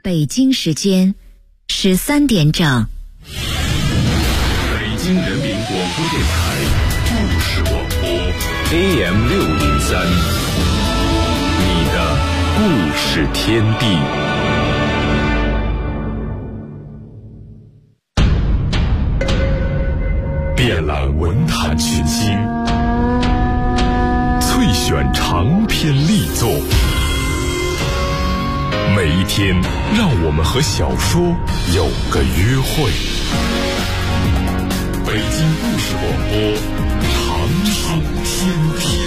北京时间13点整。 北京人民广播电台故事广播 AM603，你的故事天地。遍览文坛群星，萃选长篇力作，每一天让我们和小说有个约会。北京故事广播，长唱天地。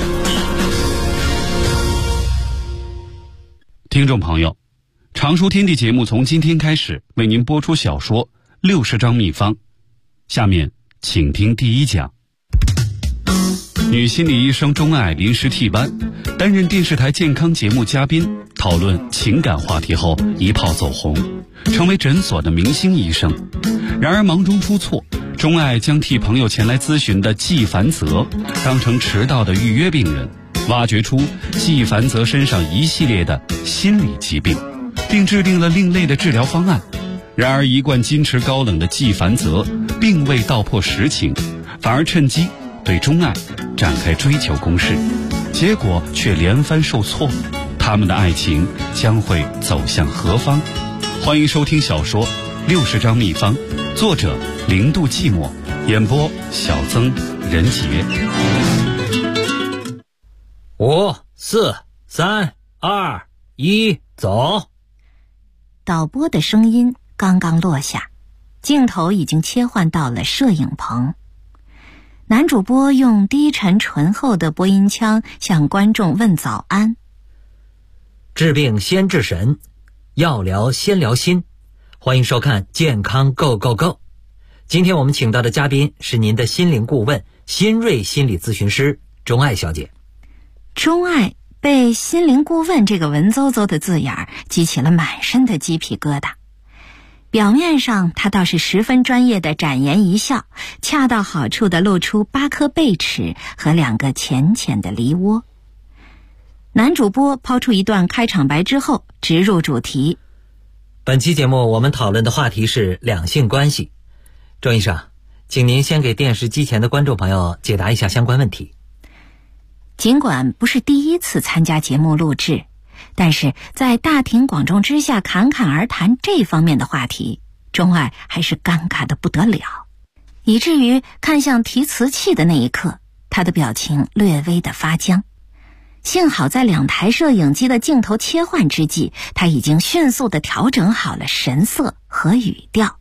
听众朋友，长书天地节目从今天开始为您播出小说60张秘方，下面请听第一讲。女心理医生钟爱临时替班，担任电视台健康节目嘉宾，讨论情感话题后一炮走红，成为诊所的明星医生。然而忙中出错，钟爱将替朋友前来咨询的季凡泽当成迟到的预约病人，挖掘出季凡泽身上一系列的心理疾病，并制定了另类的治疗方案。然而一贯矜持高冷的季凡泽并未道破实情，反而趁机对钟爱展开追求攻势，结果却连番受挫。他们的爱情将会走向何方？欢迎收听小说60张秘方，作者零度寂寞，演播小曾任杰。 5、4、3、2、1，走。 导播的声音刚刚落下，镜头已经切换到了摄影棚。男主播用低沉醇厚的播音腔向观众问早安。 治病先治神，药疗先疗心，欢迎收看健康 Go Go Go。 今天我们请到的嘉宾是您的心灵顾问新锐心理咨询师钟爱小姐。 钟爱被心灵顾问这个文绉绉的字眼激起了满身的鸡皮疙瘩。表面上他倒是十分专业的展颜一笑，恰到好处地露出8颗贝齿和2个浅浅的梨窝。男主播抛出一段开场白之后，直入主题。 本期节目我们讨论的话题是两性关系。钟医生，请您先给电视机前的观众朋友解答一下相关问题。 尽管不是第一次参加节目录制，但是在大庭广众之下侃侃而谈这方面的话题，钟爱还是尴尬的不得了，以至于看向提词器的那一刻，他的表情略微的发僵。幸好在2台摄影机的镜头切换之际，他已经迅速地调整好了神色和语调。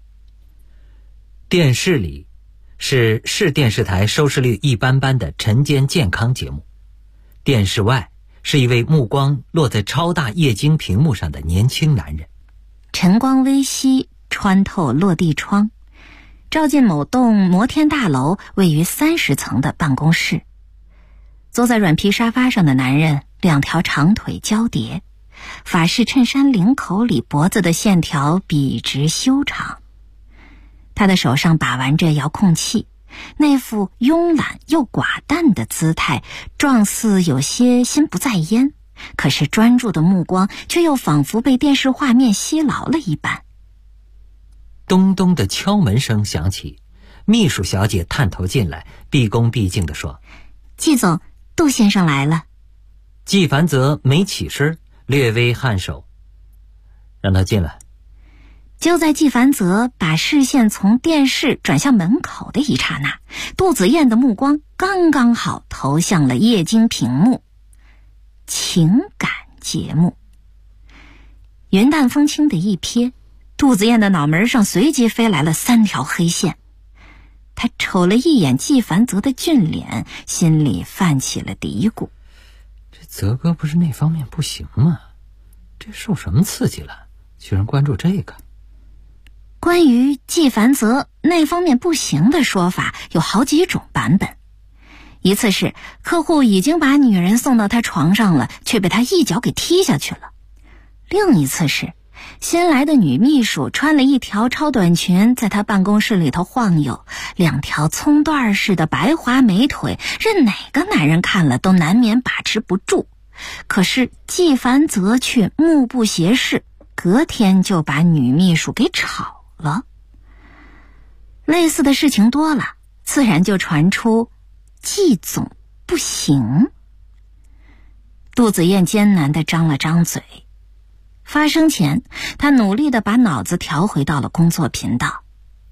电视里是市电视台收视率一般般的晨间健康节目，电视外是一位目光落在超大液晶屏幕上的年轻男人。 晨光微熹，穿透落地窗，照进某栋摩天大楼位于30层的办公室。坐在软皮沙发上的男人，2条长腿交叠，法式衬衫领口里脖子的线条笔直修长。他的手上把玩着遥控器，那副慵懒又寡淡的姿态，状似有些心不在焉，可是专注的目光却又仿佛被电视画面吸牢了一般。 咚咚的敲门声响起，秘书小姐探头进来，毕恭毕敬地说： 季总，杜先生来了。 季凡泽没起身，略微颔首，让他进来。 就在季凡泽把视线从电视转向门口的一刹那，杜子燕的目光刚刚好投向了液晶屏幕。情感节目。云淡风轻的一瞥，杜子燕的脑门上随即飞来了3条黑线。他瞅了一眼季凡泽的俊脸，心里泛起了嘀咕： 这泽哥不是那方面不行吗？这受什么刺激了，居然关注这个？ 关于季凡泽那方面不行的说法有好几种版本。一次是客户已经把女人送到他床上了，却被他一脚给踢下去了。另一次是新来的女秘书穿了一条超短裙在他办公室里头晃悠，2条葱段似的白滑美腿，任哪个男人看了都难免把持不住。可是季凡泽却目不斜视， 隔天就把女秘书给炒了。类似的事情多了，自然就传出季总不行。杜子燕艰难地张了张嘴。发声前，他努力地把脑子调回到了工作频道。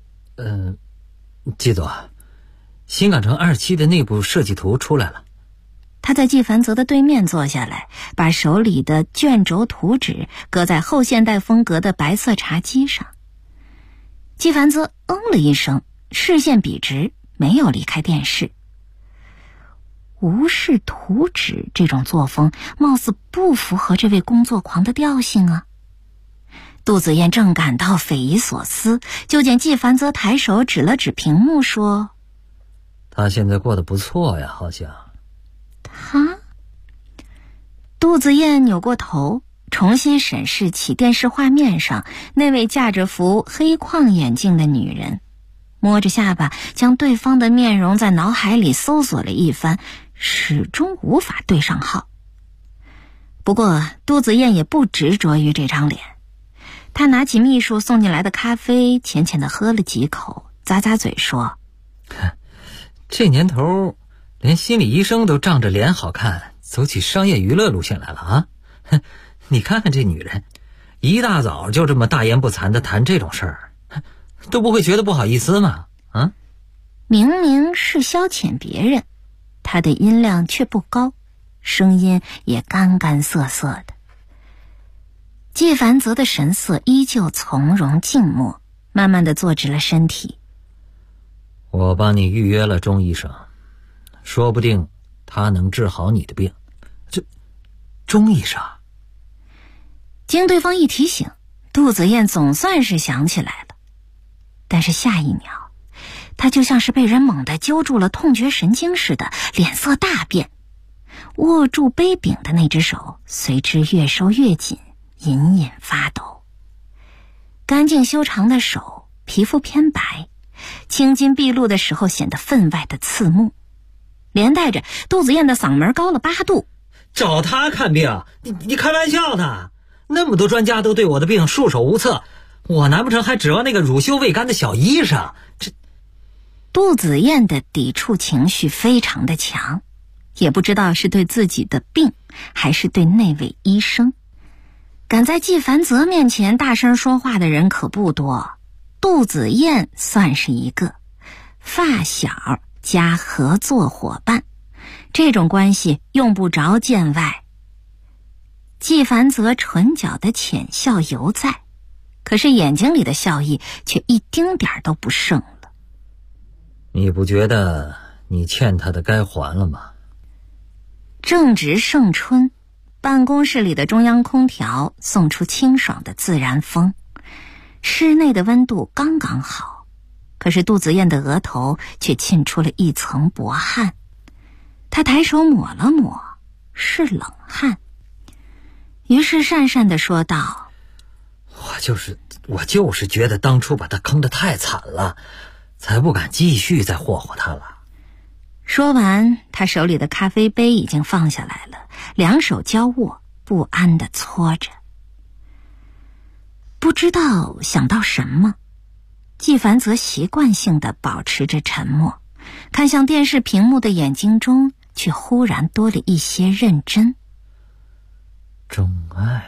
季总，新港城2期的内部设计图出来了。 他在季凡泽的对面坐下来，把手里的卷轴图纸搁在后现代风格的白色茶几上。季凡泽了一声，视线笔直，没有离开电视。无视图纸这种作风，貌似不符合这位工作狂的调性啊。杜子燕正感到匪夷所思，就见季凡泽抬手指了指屏幕说： 他现在过得不错呀，好像。 他？杜子燕扭过头，重新审视起电视画面上那位架着副黑框眼镜的女人，摸着下巴将对方的面容在脑海里搜索了一番，始终无法对上号。不过杜子燕也不执着于这张脸，她拿起秘书送进来的咖啡，浅浅地喝了几口，咂咂嘴说： 这年头连心理医生都仗着脸好看走起商业娱乐路线来了啊！你看看这女人，一大早就这么大言不惭地谈这种事儿，都不会觉得不好意思吗？啊？ 明明是消遣别人，她的音量却不高，声音也干干涩涩的。季凡泽的神色依旧从容静默，慢慢地坐直了身体。 我帮你预约了钟医生，说不定他能治好你的病。这钟医生？ 经对方一提醒，杜子燕总算是想起来了。但是下一秒，她就像是被人猛地揪住了痛觉神经似的，脸色大变，握住杯柄的那只手随之越收越紧，隐隐发抖。干净修长的手，皮肤偏白，青筋毕露的时候显得分外的刺目，连带着杜子燕的嗓门高了8度。 找他看病？你开玩笑呢？那么多专家都对我的病束手无策，我难不成还指望那个乳臭未干的小医生？ 杜子燕的抵触情绪非常的强，也不知道是对自己的病还是对那位医生。敢在季凡泽面前大声说话的人可不多，杜子燕算是一个。发小加合作伙伴，这种关系用不着见外。季凡泽唇角的浅笑犹在，可是眼睛里的笑意却一丁点都不剩了。 你不觉得你欠他的该还了吗？ 正值盛春，办公室里的中央空调送出清爽的自然风，室内的温度刚刚好，可是杜子燕的额头却沁出了一层薄汗。她抬手抹了抹，是冷汗。于是讪讪地说道： 我就是觉得当初把他坑得太惨了，才不敢继续再霍霍他了。 说完，他手里的咖啡杯已经放下来了，两手交握，不安地搓着。不知道想到什么，季凡泽习惯性地保持着沉默，看向电视屏幕的眼睛中却忽然多了一些认真。 钟爱。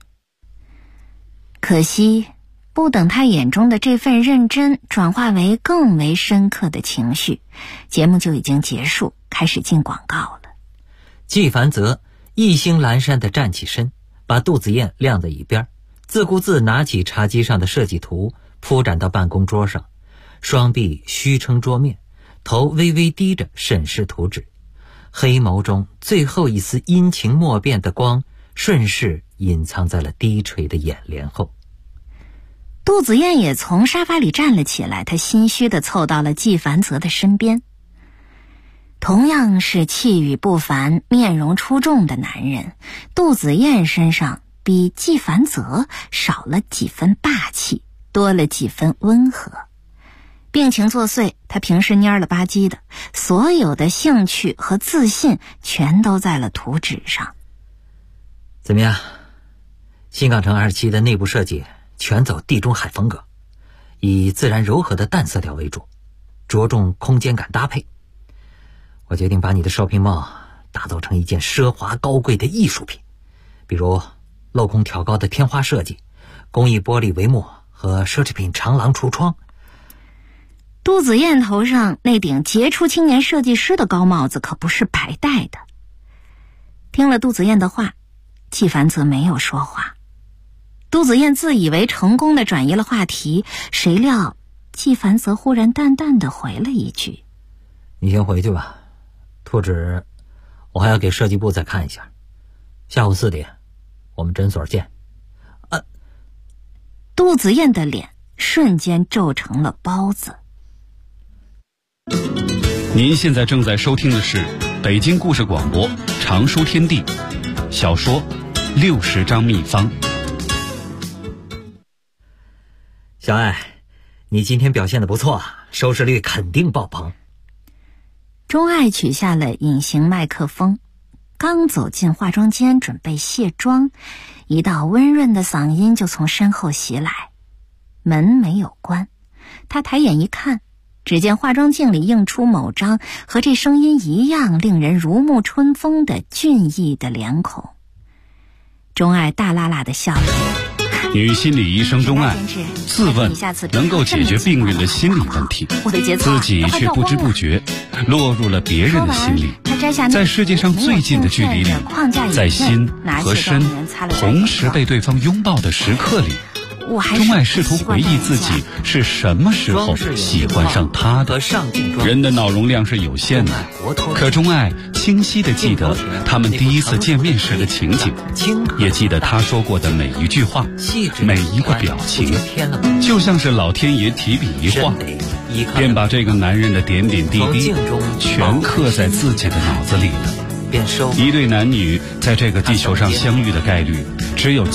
可惜不等他眼中的这份认真转化为更为深刻的情绪，节目就已经结束，开始进广告了。 季凡泽一心阑珊地站起身，把杜子燕晾在一边，自顾自拿起茶几上的设计图铺展到办公桌上，双臂虚撑桌面，头微微低着审视图纸，黑眸中最后一丝阴晴莫辨的光顺势隐藏在了低垂的眼帘后。 杜子燕也从沙发里站了起来，她心虚地凑到了季凡泽的身边。同样是气宇不凡、面容出众的男人，杜子燕身上比季凡泽少了几分霸气，多了几分温和。病情作祟，他平时蔫了吧唧的，所有的兴趣和自信全都在了图纸上。 怎么样？ 新港城27的内部设计全走地中海风格，以自然柔和的淡色调为主，着重空间感搭配。我决定把你的 shopping mall 打造成一件奢华高贵的艺术品，比如镂空挑高的天花设计、工艺玻璃帷幕和奢侈品长廊橱窗。 杜子燕头上那顶杰出青年设计师的高帽子可不是白戴的。听了杜子燕的话，纪凡则没有说话。杜子燕自以为成功地转移了话题，谁料纪凡则忽然淡淡地回了一句： 你先回去吧，图纸我还要给设计部再看一下，下午4点我们诊所见。 杜子燕的脸瞬间皱成了包子。 您现在正在收听的是北京故事广播常书天地小说60张秘方。 小爱，你今天表现得不错，收视率肯定爆棚。 钟爱取下了隐形麦克风，刚走进化妆间准备卸妆，一道温润的嗓音就从身后袭来。门没有关，他抬眼一看，只见化妆镜里映出某张和这声音一样令人如沐春风的俊逸的脸孔。钟爱大辣辣地笑了。 女心理医生钟爱自问能够解决病人的心理问题，自己却不知不觉落入了别人的心里。在世界上最近的距离里，在心和身同时被对方拥抱的时刻里，钟爱试图回忆自己是什么时候喜欢上他的。人的脑容量是有限的，可钟爱清晰地记得他们第一次见面时的情景，也记得他说过的每一句话，每一个表情，就像是老天爷提笔一画，便把这个男人的点点滴滴全刻在自己的脑子里了。一对男女在这个地球上相遇的概率只有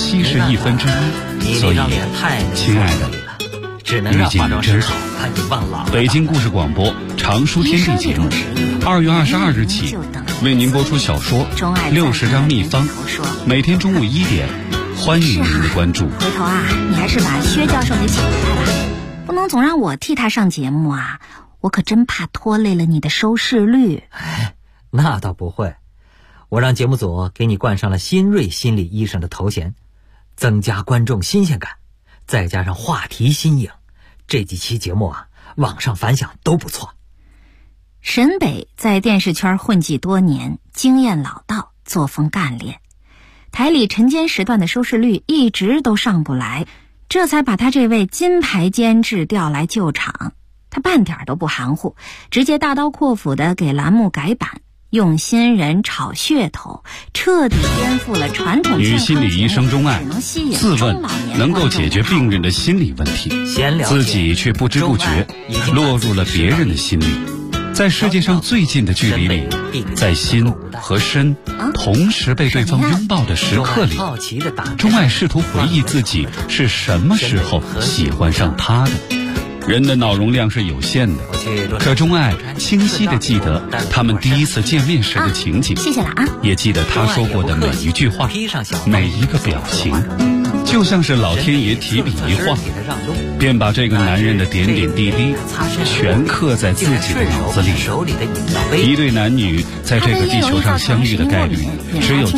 1/71，所以，亲爱的，遇见你真好。北京故事广播常书天地节目，2月22日起为您播出小说60张秘方，每天中午1点，欢迎您的关注。 回头啊，你还是把薛教授给请来吧，不能总让我替他上节目啊，我可真怕拖累了你的收视率。 那倒不会，我让节目组给你冠上了新锐心理医生的头衔，增加观众新鲜感，再加上话题新颖，这几期节目啊，网上反响都不错。 沈北在电视圈混迹多年，经验老道，作风干练，台里晨间时段的收视率一直都上不来，这才把他这位金牌监制调来救场。他半点都不含糊，直接大刀阔斧地给栏目改版，用新人炒噱头，彻底颠覆了传统女心理医生钟爱自问能够解决病人的心理问题，自己却不知不觉落入了别人的心里。在世界上最近的距离里，在心和身同时被对方拥抱的时刻里，钟爱试图回忆自己是什么时候喜欢上他的。人的脑容量是有限的，可钟爱清晰地记得他们第一次见面时的情景， 谢谢了啊， 也记得他说过的每一句话，每一个表情，就像是老天爷提笔一画，便把这个男人的点点滴滴全刻在自己的脑子里。一对男女在这个地球上相遇的概率只有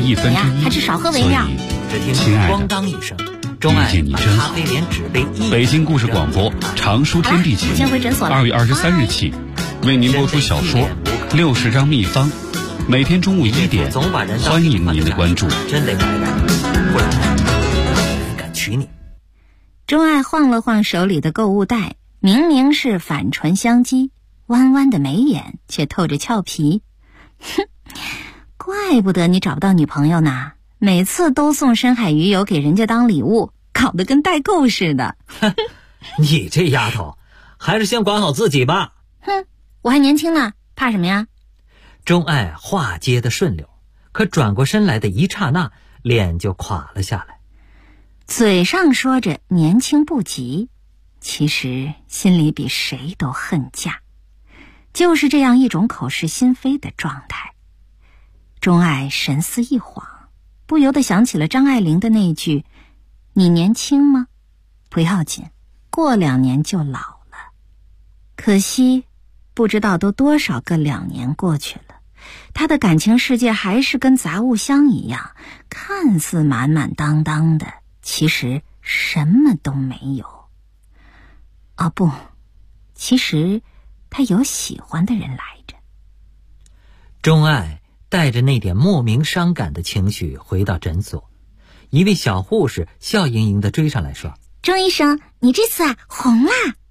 1/71，所以，亲爱的，遇见你真好。北京故事广播常书天地节目2月23日起为您播出小说60张秘方，每天中午1点，欢迎您的关注。 真得改改，不然人敢娶你。 钟爱晃了晃手里的购物袋，明明是反唇相讥，弯弯的眉眼却透着俏皮。哼，怪不得你找不到女朋友呢，每次都送深海鱼油给人家当礼物，搞得跟代购似的。 你这丫头，还是先管好自己吧。 哼，我还年轻呢，怕什么呀？ 钟爱话接的顺溜，可转过身来的一刹那，脸就垮了下来。 嘴上说着年轻不急，其实心里比谁都恨嫁，就是这样一种口是心非的状态。钟爱神思一晃， 不由得想起了张爱玲的那句：“你年轻吗？不要紧，过2年就老了。”可惜，不知道都多少个2年过去了，他的感情世界还是跟杂物箱一样，看似满满当当的，其实什么都没有。哦不，其实他有喜欢的人来着。 钟爱带着那点莫名伤感的情绪回到诊所，一位小护士笑盈盈地追上来说：“ 钟医生，你这次红啦！”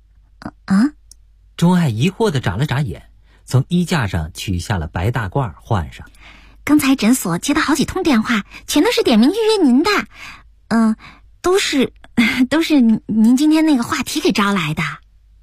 钟爱疑惑地眨了眨眼，从衣架上取下了白大褂换上。 刚才诊所接到好几通电话，全都是点名预约您的。都是您今天那个话题给招来的。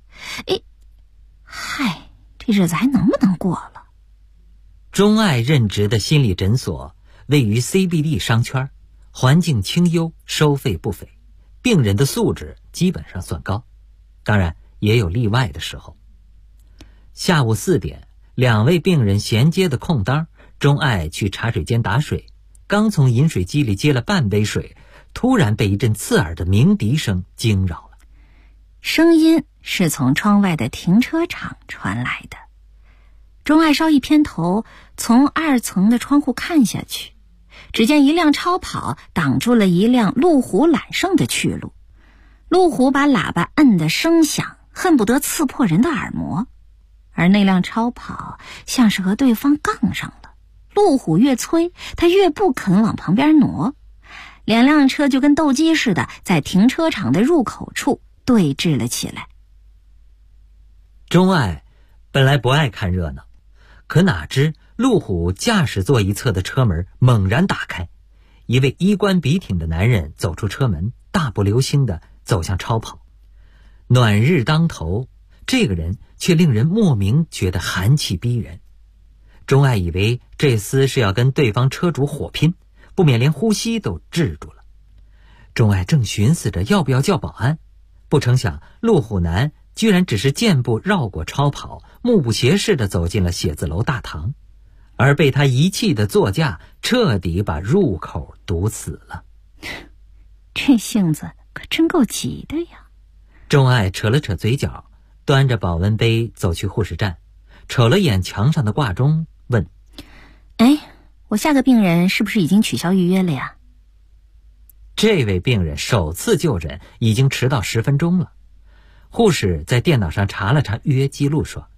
嗨，这日子还能不能过了？ 钟爱任职的心理诊所位于 CBD 商圈，环境清幽，收费不菲，病人的素质基本上算高，当然也有例外的时候。下午4点，2位病人衔接的空当，钟爱去茶水间打水，刚从饮水机里接了半杯水，突然被一阵刺耳的鸣笛声惊扰了。 声音是从窗外的停车场传来的。钟爱稍一偏头，从2层的窗户看下去，只见一辆超跑挡住了一辆路虎揽胜的去路。路虎把喇叭摁得声响，恨不得刺破人的耳膜，而那辆超跑像是和对方杠上了。路虎越催，他越不肯往旁边挪，2辆车就跟斗鸡似的，在停车场的入口处对峙了起来。 钟爱本来不爱看热闹，可哪知路虎驾驶座一侧的车门猛然打开，一位衣冠笔挺的男人走出车门，大步流星地走向超跑。暖日当头，这个人却令人莫名觉得寒气逼人。钟爱以为这厮是要跟对方车主火拼，不免连呼吸都滞住了。钟爱正寻思着要不要叫保安，不成想路虎男居然只是健步绕过超跑，目不斜视地走进了写字楼大堂，而被他遗弃的座驾彻底把入口堵死了。 这性子可真够急的呀。 钟爱扯了扯嘴角，端着保温杯走去护士站，瞅了眼墙上的挂钟，问： 我下个病人是不是已经取消预约了呀？ 这位病人首次就诊已经迟到10分钟了。护士在电脑上查了查预约记录，说：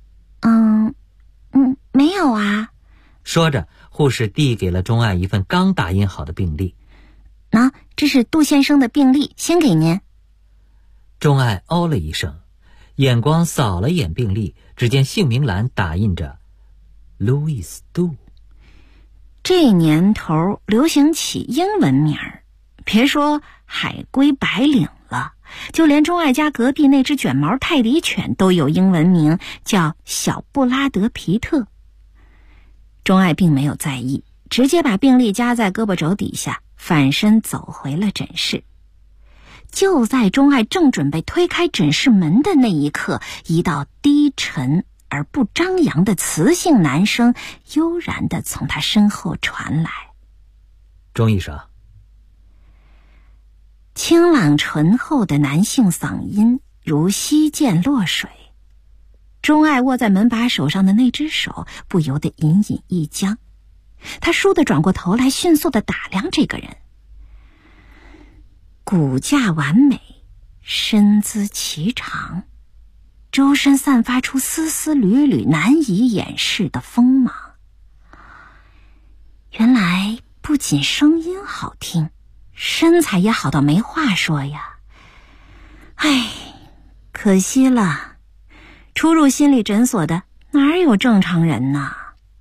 没有啊。 说着，护士递给了钟爱一份刚打印好的病历。 这是杜先生的病历，先给您。 钟爱哦了一声，眼光扫了眼病历，只见姓名栏打印着 Louis 杜。 这年头流行起英文名儿，别说海龟白领了，就连钟爱家隔壁那只卷毛泰迪犬都有英文名，叫小布拉德皮特。钟爱并没有在意，直接把病历夹在胳膊肘底下，反身走回了诊室。就在钟爱正准备推开诊室门的那一刻，一道低沉而不张扬的磁性男声悠然地从他身后传来。 钟医生。 清朗醇厚的男性嗓音如溪涧落水，钟爱握在门把手上的那只手不由得隐隐一僵，他倏地转过头来，迅速地打量这个人。骨架完美，身姿颀长，周身散发出丝丝缕缕难以掩饰的锋芒。原来不仅声音好听，身材也好到没话说呀。可惜了，初入心理诊所的哪有正常人呢？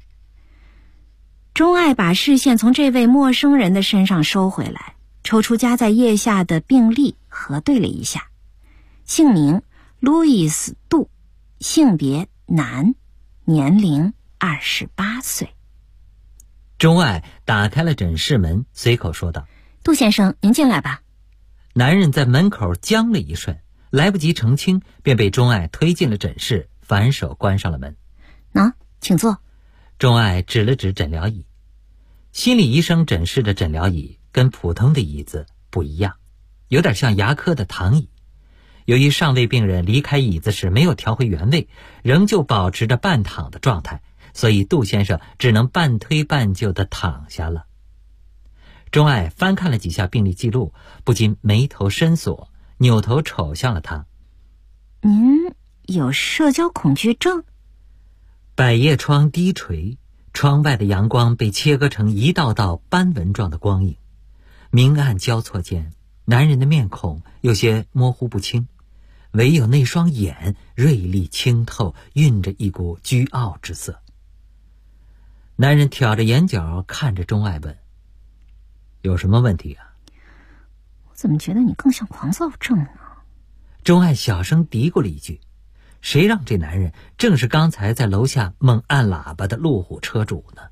钟爱把视线从这位陌生人的身上收回来，抽出夹在腋下的病历核对了一下，姓名路易斯·杜，性别男，年龄28岁。 钟爱打开了诊室门，随口说道： 杜先生，您进来吧。 男人在门口僵了一瞬，来不及澄清，便被钟爱推进了诊室，反手关上了门。 请坐。 钟爱指了指诊疗椅。 心理医生诊室的诊疗椅跟普通的椅子不一样，有点像牙科的躺椅。由于上位病人离开椅子时没有调回原位，仍旧保持着半躺的状态，所以杜先生只能半推半就地躺下了。钟爱翻看了几下病历记录，不禁眉头深锁，扭头瞅向了他。 您有社交恐惧症？ 百叶窗低垂，窗外的阳光被切割成一道道斑纹状的光影，明暗交错间，男人的面孔有些模糊不清，唯有那双眼锐利清透，蕴着一股倨傲之色。男人挑着眼角看着钟爱问：有什么问题啊？ 我怎么觉得你更像狂躁症呢？ 钟爱小声嘀咕了一句，谁让这男人正是刚才在楼下猛按喇叭的路虎车主呢？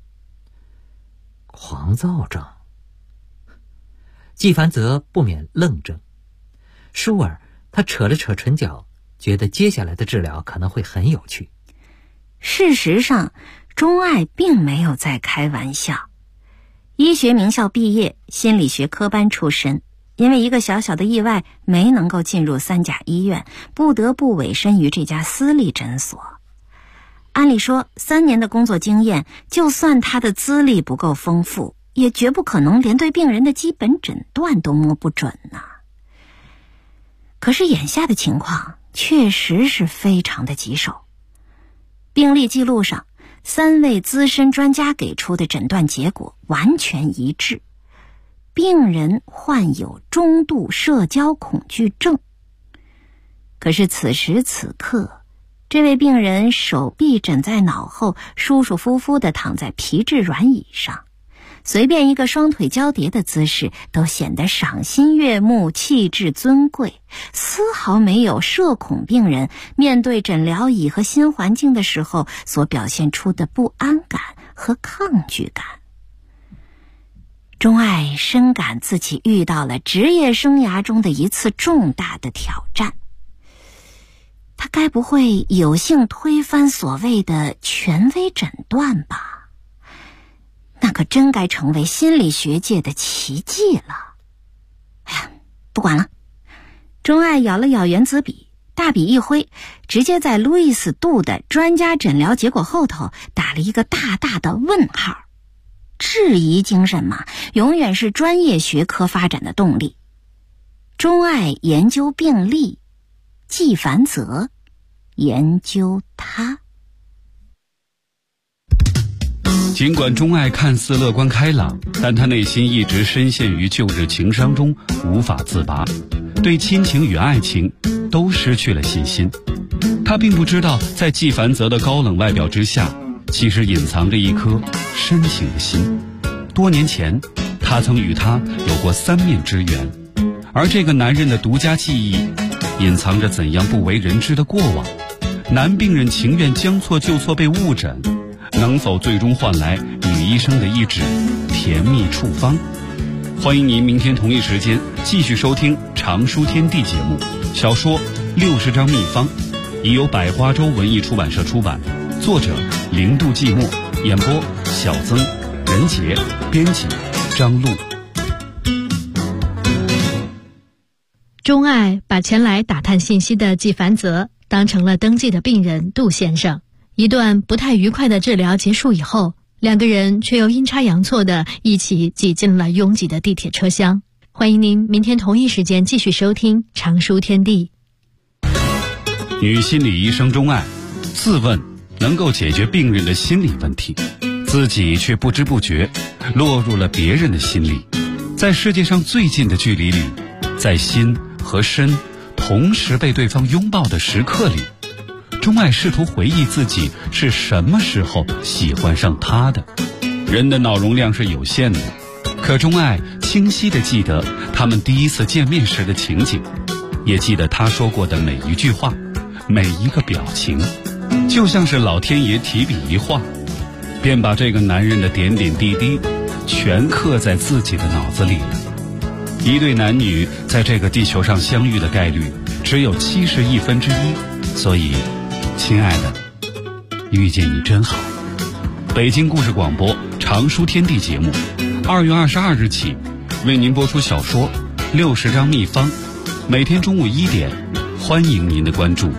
狂躁症。季凡泽不免愣怔，倏尔他扯了扯唇角，觉得接下来的治疗可能会很有趣。 事实上，钟爱并没有在开玩笑。医学名校毕业，心理学科班出身，因为一个小小的意外没能够进入3甲医院，不得不委身于这家私立诊所。按理说3年的工作经验，就算他的资历不够丰富，也绝不可能连对病人的基本诊断都摸不准呢。可是眼下的情况确实是非常的棘手。病历记录上3位资深专家给出的诊断结果完全一致，病人患有中度社交恐惧症。可是此时此刻，这位病人手臂枕在脑后，舒舒服服地躺在皮质软椅上，随便一个双腿交叠的姿势都显得赏心悦目，气质尊贵，丝毫没有社恐病人面对诊疗椅和新环境的时候所表现出的不安感和抗拒感。钟爱深感自己遇到了职业生涯中的一次重大的挑战。他该不会有幸推翻所谓的权威诊断吧？那可真该成为心理学界的奇迹了。哎呀，不管了。钟爱咬了咬原子笔，大笔一挥，直接在路易斯·杜的专家诊疗结果后头打了一个大大的问号。质疑精神嘛，永远是专业学科发展的动力。钟爱研究病例，季凡泽研究他。 尽管钟爱看似乐观开朗，但他内心一直深陷于旧日情伤中无法自拔，对亲情与爱情都失去了信心。他并不知道，在季凡泽的高冷外表之下，其实隐藏着一颗深情的心。多年前，他曾与他有过3面之缘，而这个男人的独家记忆，隐藏着怎样不为人知的过往。男病人情愿将错就错被误诊，能否最终换来女医生的一纸甜蜜处方？欢迎您明天同一时间继续收听常书天地节目，小说60张秘方，已由百花洲文艺出版社出版，作者零度寂寞，演播小曾、任杰，编辑张璐。 钟爱把前来打探信息的季凡泽当成了登记的病人杜先生。一段不太愉快的治疗结束以后，两个人却又阴差阳错地一起挤进了拥挤的地铁车厢。欢迎您明天同一时间继续收听常书天地。 女心理医生钟爱自问能够解决病人的心理问题，自己却不知不觉落入了别人的心里。在世界上最近的距离里，在心和身同时被对方拥抱的时刻里，钟爱试图回忆自己是什么时候喜欢上他的。人的脑容量是有限的，可钟爱清晰地记得他们第一次见面时的情景，也记得他说过的每一句话，每一个表情，就像是老天爷提笔一画，便把这个男人的点点滴滴全刻在自己的脑子里了。一对男女在这个地球上相遇的概率只有1/71，所以亲爱的，遇见你真好。北京故事广播常书天地节目2月22日起为您播出小说60张秘方，每天中午1点，欢迎您的关注。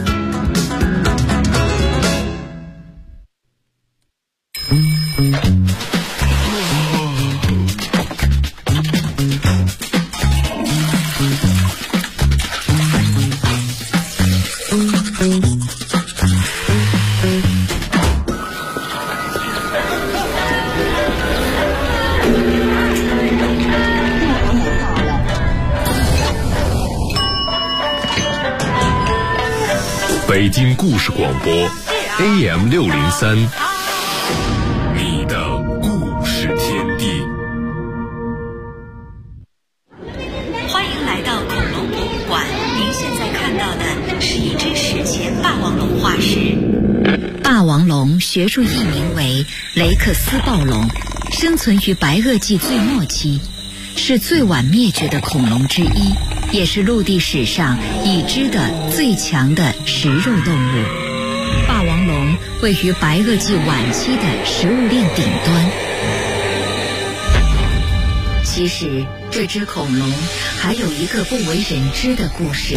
北京故事广播 AM603， 你的故事天地。 欢迎来到恐龙博物馆，您现在看到的是一只史前霸王龙化石。霸王龙学术译名为雷克斯暴龙，生存于白垩纪最末期，是最晚灭绝的恐龙之一，也是陆地史上已知的最强的食肉动物。霸王龙位于白垩纪晚期的食物链顶端。其实这只恐龙还有一个不为人知的故事。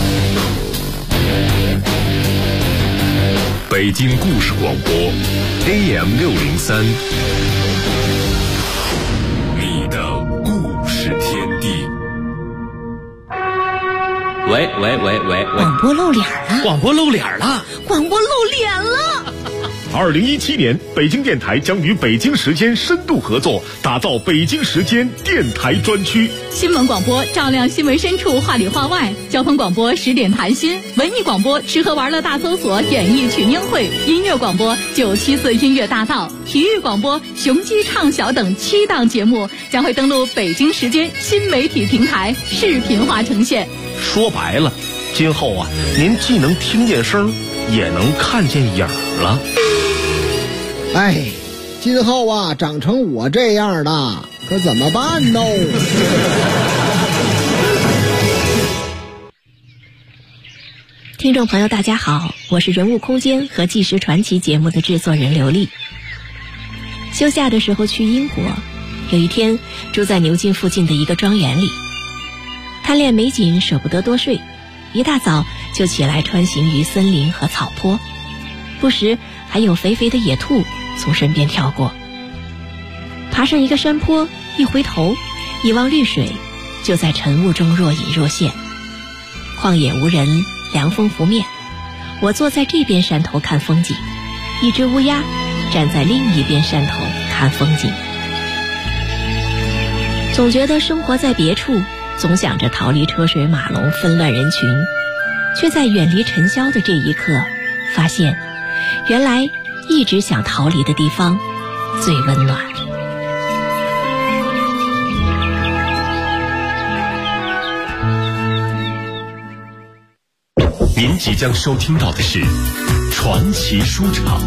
北京故事广播 AM603， 你的故事天地。 喂， 广播露脸了！ 广播露脸了！ 广播露脸了 ！2017年，北京电台将与北京时间深度合作，打造北京时间电台专区。 新闻广播照亮新闻深处，话里话外；交通广播10点谈心；文艺广播吃喝玩乐大搜索，演艺群英会；音乐广播974音乐大道；体育广播雄鸡唱晓等7档节目将会登陆北京时间新媒体平台，视频化呈现。 说白了，今后啊，您既能听见声，也能看见影儿了。 哎，今后啊，长成我这样的，可怎么办呢？ 听众朋友大家好，我是人物空间和纪实传奇节目的制作人刘丽。休假的时候去英国，有一天住在牛津附近的一个庄园里，贪恋美景舍不得多睡，一大早就起来穿行于森林和草坡，不时还有肥肥的野兔从身边跳过。爬上一个山坡，一回头一望绿水，就在晨雾中若隐若现。旷野无人，凉风拂面，我坐在这边山头看风景，一只乌鸦站在另一边山头看风景。总觉得生活在别处，总想着逃离车水马龙纷乱人群，却在远离尘嚣的这一刻发现，原来一直想逃离的地方最温暖。 您即将收听到的是传奇书场。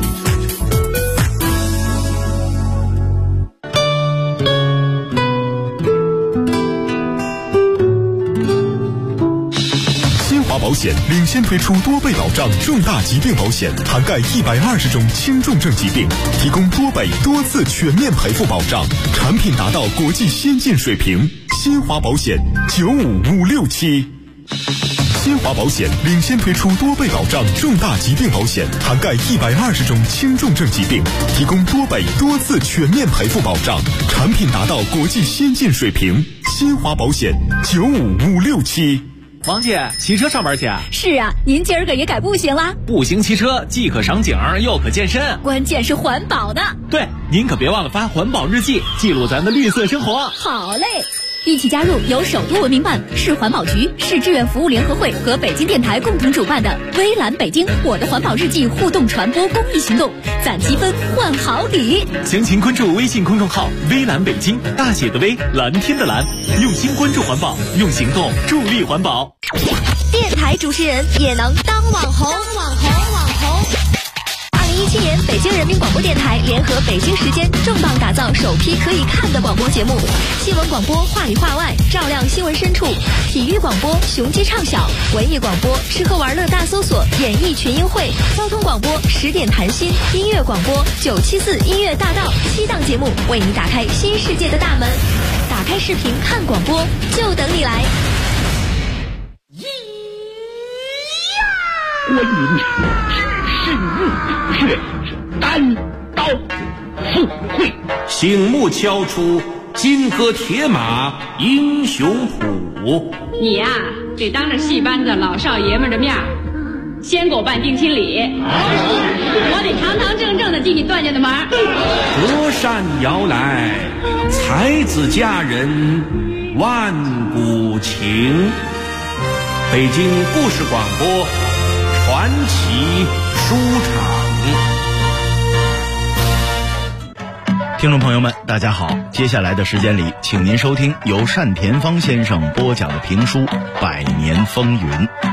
保险领先推出多倍保障重大疾病保险，涵盖120种轻重症疾病，提供多倍多次全面赔付保障，产品达到国际先进水平。新华保险95567。新华保险领先推出多倍保障重大疾病保险，涵盖120种轻重症疾病，提供多倍多次全面赔付保障，产品达到国际先进水平。新华保险95567。 王姐，骑车上班去啊？ 是啊，您今儿个也改步行啦？ 步行骑车既可赏景又可健身， 关键是环保的。 对，您可别忘了发环保日记，记录咱的绿色生活。 好嘞，一起加入由首都文明办、市环保局、市志愿服务联合会和北京电台共同主办的微蓝北京我的环保日记互动传播公益行动，攒积分换好礼。 详情关注微信公众号微蓝北京，大写的微，蓝天的蓝，用心关注环保，用行动助力环保。 电台主持人也能当网红。 2017年，北京人民广播电台联合北京时间重磅打造首批可以看的广播节目：新闻广播话里话外，照亮新闻深处；体育广播雄鸡唱晓；文艺广播吃喝玩乐大搜索，演艺群英会；交通广播10点谈心；音乐广播974音乐大道，7档节目为你打开新世界的大门。打开视频看广播，就等你来。 关云是怒却是单刀赴会， 醒目敲出金戈铁马英雄谱。 你呀，得当着戏班子老少爷们的面先给我办定亲礼，我得堂堂正正的进你段家的门。 隔山摇来，才子佳人万古情。北京故事广播传奇书场。 听众朋友们大家好，接下来的时间里，请您收听由单田芳先生播讲的评书《百年风云》。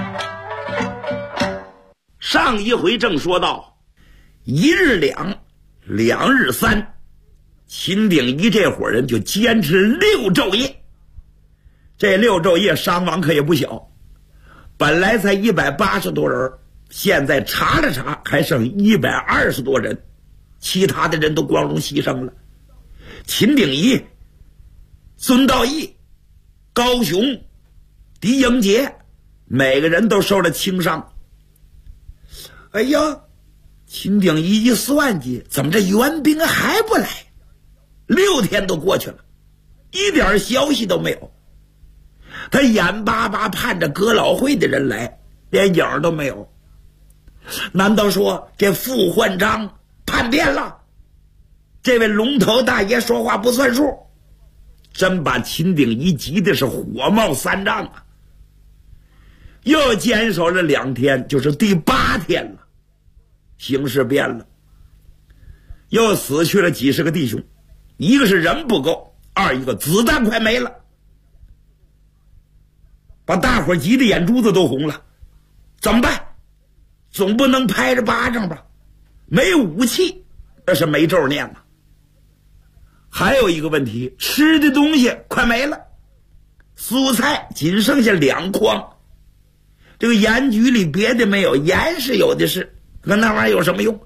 上一回正说到一日两，两日三，秦鼎一这伙人就坚持6昼夜。这6昼夜伤亡可也不小，本来才180多人，现在查了查还剩120多人，其他的人都光荣牺牲了。秦鼎一、孙道义、高雄、狄英杰，每个人都受了轻伤。哎呀，秦鼎一算计，怎么这援兵还不来？6天都过去了，一点消息都没有。他眼巴巴盼着哥老会的人来，连影都没有。难道说这傅焕章叛变了？这位龙头大爷说话不算数，真把秦鼎一急的是火冒三丈啊！又坚守了2天，就是第8天了。形势变了，又死去了几十个弟兄，一个是人不够，二一个子弹快没了，把大伙急得眼珠子都红了。怎么办？总不能拍着巴掌吧？没武器那是没咒念了。还有一个问题，吃的东西快没了，蔬菜仅剩下2筐，这个盐局里别的没有，盐是有的是，可那玩意儿有什么用？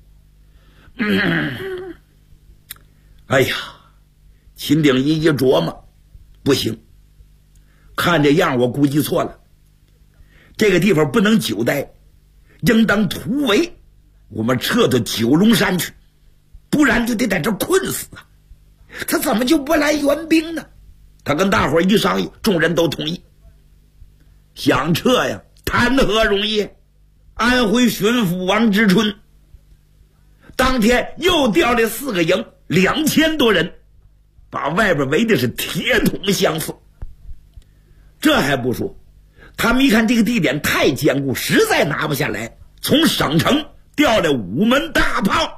哎呀，秦鼎一琢磨，不行，看这样我估计错了，这个地方不能久待，应当突围，我们撤到九龙山去，不然就得在这困死啊！他怎么就不来援兵呢？他跟大伙一商议，众人都同意。想撤呀，谈何容易？安徽巡抚王之春当天又调了4个营，2000多人，把外边围的是铁桶相似。这还不说，他们一看这个地点太坚固，实在拿不下来，从省城调了5门大炮。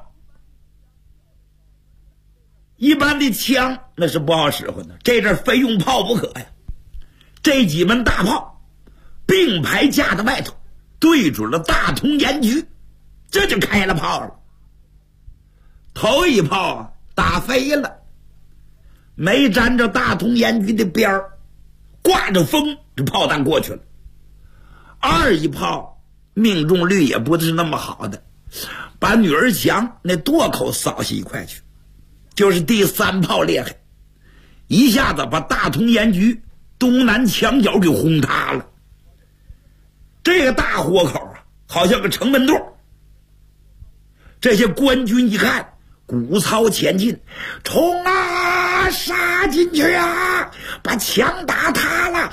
一般的枪那是不好使唤的，这阵非用炮不可呀。这几门大炮并排架在外头，对准了大同盐局，这就开了炮了。头一炮啊打飞了，没沾着大同盐局的边儿，挂着风，这炮弹过去了。二一炮命中率也不是那么好的，把女儿墙那垛口扫下一块去。就是第3炮厉害，一下子把大同盐局东南墙角给轰塌了。这个大豁口啊，好像个城门洞。这些官军一看，鼓操前进，冲啊，杀进去啊，把墙打塌了，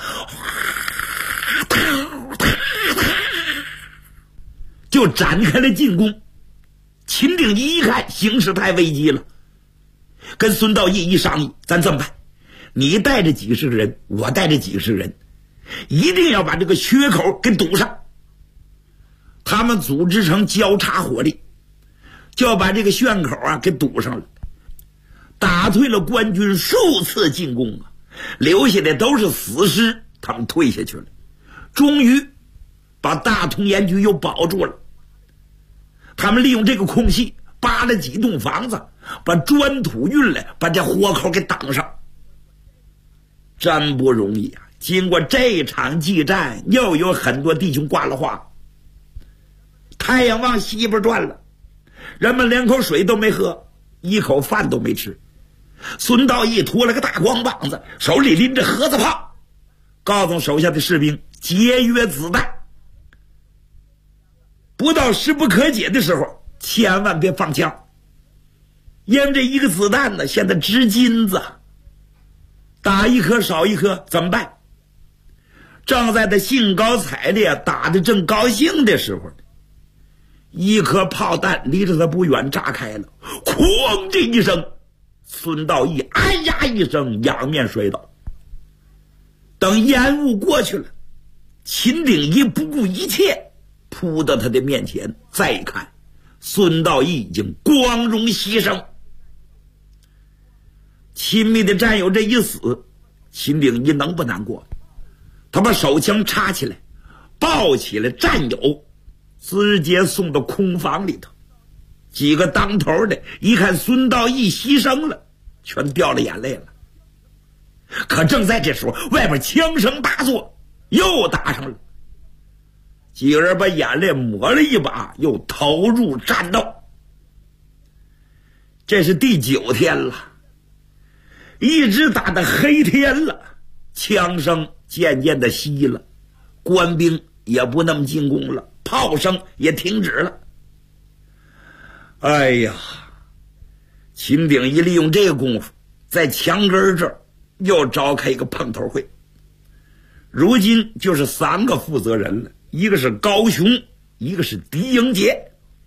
就展开了进攻。秦鼎一看形势太危机了，跟孙道义一商议，咱这么办，你带着几十个人，我带着几十个人，一定要把这个缺口给堵上。他们组织成交叉火力，就要把这个旋口啊给堵上了，打退了官军数次进攻啊，留下的都是死尸，他们退下去了，终于把大同盐局又保住了。 他们利用这个空隙扒了几栋房子，把砖土运来，把这活口给挡上。真不容易啊！经过这场激战，又有很多弟兄挂了话。太阳往西边转了，人们连口水都没喝，一口饭都没吃。孙道义拖了个大光膀子，手里拎着盒子炮，告诉手下的士兵节约子弹，不到势不可解的时候千万别放枪，因为这一个子弹呢现在值金子，打一颗少一颗怎么办？正在他兴高采烈打得正高兴的时候，一颗炮弹离着他不远炸开了，哐的一声，孙道义哎呀一声仰面摔倒。等烟雾过去了，秦鼎一不顾一切扑到他的面前，再一看，孙道义已经光荣牺牲。亲密的战友这一死，秦鼎一能不难过？他把手枪插起来，抱起了战友，直接送到空房里头。几个当头的一看孙道义牺牲了，全掉了眼泪了。可正在这时候，外边枪声大作，又打上了。几个人把眼泪抹了一把，又投入战斗。这是第9天了，一直打到黑天了，枪声渐渐的息了，官兵也不那么进攻了，炮声也停止了。哎呀，秦鼎一利用这个功夫，在墙根这儿又召开一个碰头会。如今就是3个负责人了，一个是高雄，一个是狄英杰。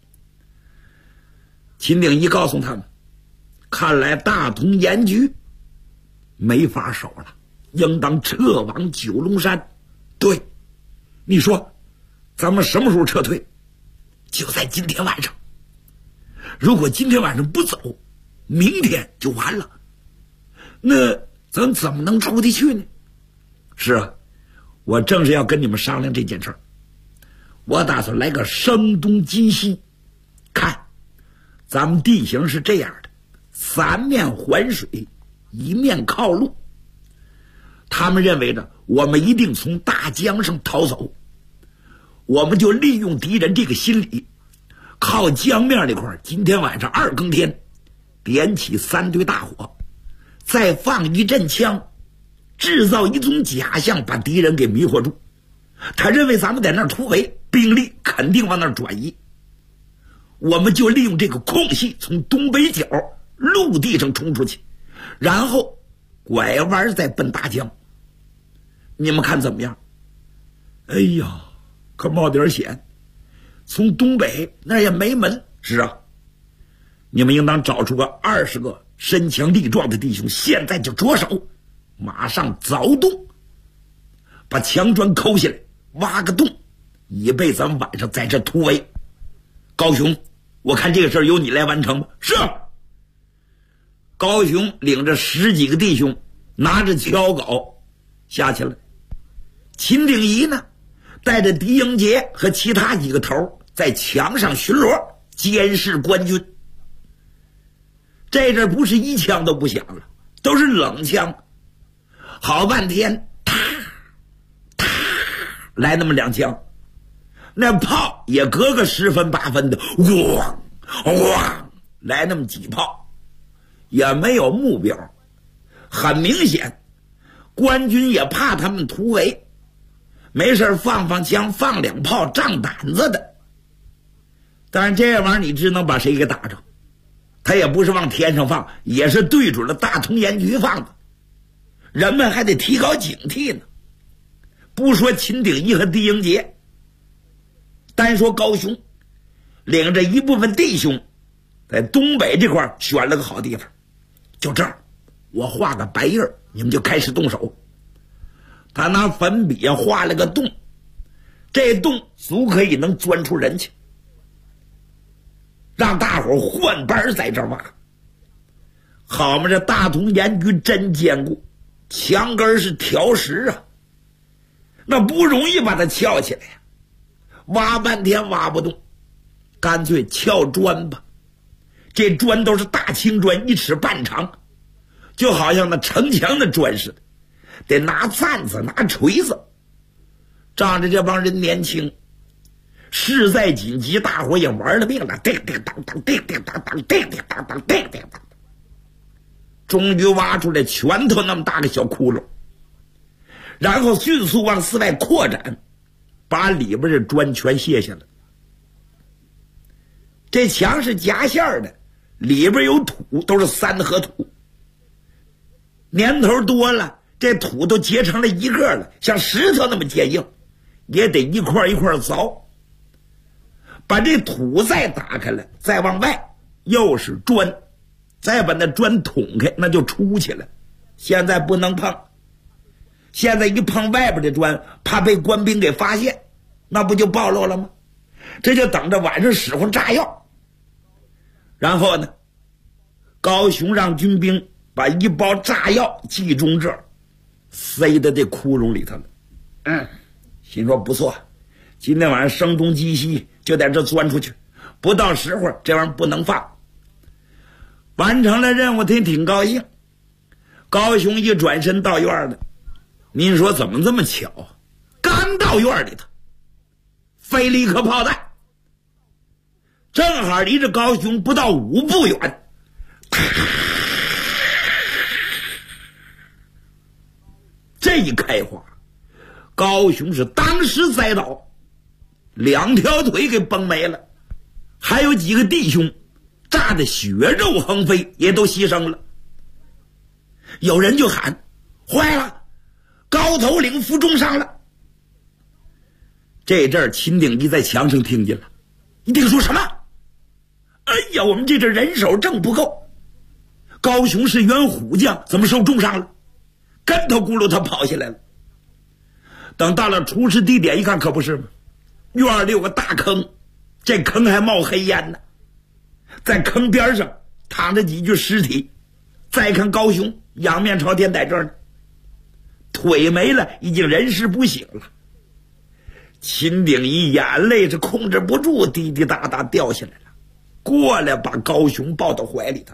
秦鼎一告诉他们，看来大同盐局没法守了，应当撤往九龙山。对，你说咱们什么时候撤退？就在今天晚上。如果今天晚上不走，明天就完了。那咱怎么能出得去呢？是啊，我正是要跟你们商量这件事儿。我打算来个声东击西。看，咱们地形是这样的，3面环水，1面靠路。他们认为呢，我们一定从大江上逃走，我们就利用敌人这个心理，靠江面那块今天晚上2更天点起3堆大火，再放一阵枪，制造一种假象，把敌人给迷惑住。他认为咱们在那儿突围，兵力肯定往那儿转移，我们就利用这个空隙从东北角陆地上冲出去，然后拐弯再奔大江。你们看怎么样？哎呀，可冒点险，从东北那也没门。是啊，你们应当找出个20个身强力壮的弟兄，现在就着手，马上凿洞，把墙砖抠下来，挖个洞，以备咱们晚上在这突围。高雄，我看这个事儿由你来完成吧。是。高雄领着10几个弟兄，拿着锹镐下去了。秦鼎仪呢，带着狄英杰和其他几个头在墙上巡逻，监视官军。这阵不是一枪都不响了，都是冷枪，好半天啪啪来那么2枪，那炮也隔个10分8分的咣咣来那么几炮，也没有目标。很明显，官军也怕他们突围，没事放枪放2炮胀胆子的。但是这玩意儿你只能把谁给打着，他也不是往天上放，也是对准了大同盐局放的，人们还得提高警惕呢。不说秦鼎一和狄英杰，单说高雄，领着一部分弟兄在东北这块选了个好地方，就这儿我画个白印，你们就开始动手。他拿粉笔画了个洞，这洞足可以能钻出人去，让大伙换班在这儿挖。好嘛，这大同盐局真坚固，墙根是条石啊，那不容易把它撬起来呀，挖半天挖不动。 干脆撬砖吧。这砖都是大青砖，1尺半长，就好像那城墙的砖似的，得拿簪子拿锤子。仗着这帮人年轻，势在紧急，大伙也玩了命了，叮叮当当，叮叮当当，叮叮当当，叮叮当当，终于挖出来拳头那么大个小窟窿，然后迅速往四外扩展，把里边的砖全卸下了。这墙是夹线的，里边有土，都是3合土，年头多了，这土都结成了一个了，像石头那么坚硬，也得一块一块凿。把这土再打开了，再往外又是砖，再把那砖捅开，那就出去了。现在不能碰，现在一碰外边的砖，怕被官兵给发现，那不就暴露了吗？这就等着晚上使唤炸药。然后呢，高雄让军兵把一包炸药集中这儿，塞到这窟窿里头了。心说不错，今天晚上声东击西，就在这钻出去，不到时候这玩意儿不能放。完成了任务，他挺高兴。高雄一转身到院了，您说怎么这么巧？刚到院里头，飞了一颗炮弹，正好离着高雄不到5步远。这一开花，高雄是当时栽倒，2条腿给崩没了，还有几个弟兄炸得血肉横飞，也都牺牲了。有人就喊：坏了，高头领负重伤了。这阵儿秦鼎一在墙上听见了，一定说什么？哎呀，我们这阵人手正不够，高雄是员虎将，怎么受重伤了？跟头咕噜他跑下来了。等到了出事地点一看，可不是吗？院里有个大坑，这坑还冒黑烟呢，在坑边上躺着几具尸体。再看高雄仰面朝天在这儿呢，腿没了，已经人事不省了。秦鼎一眼泪是控制不住，滴滴答答掉下来了，过来把高雄抱到怀里头。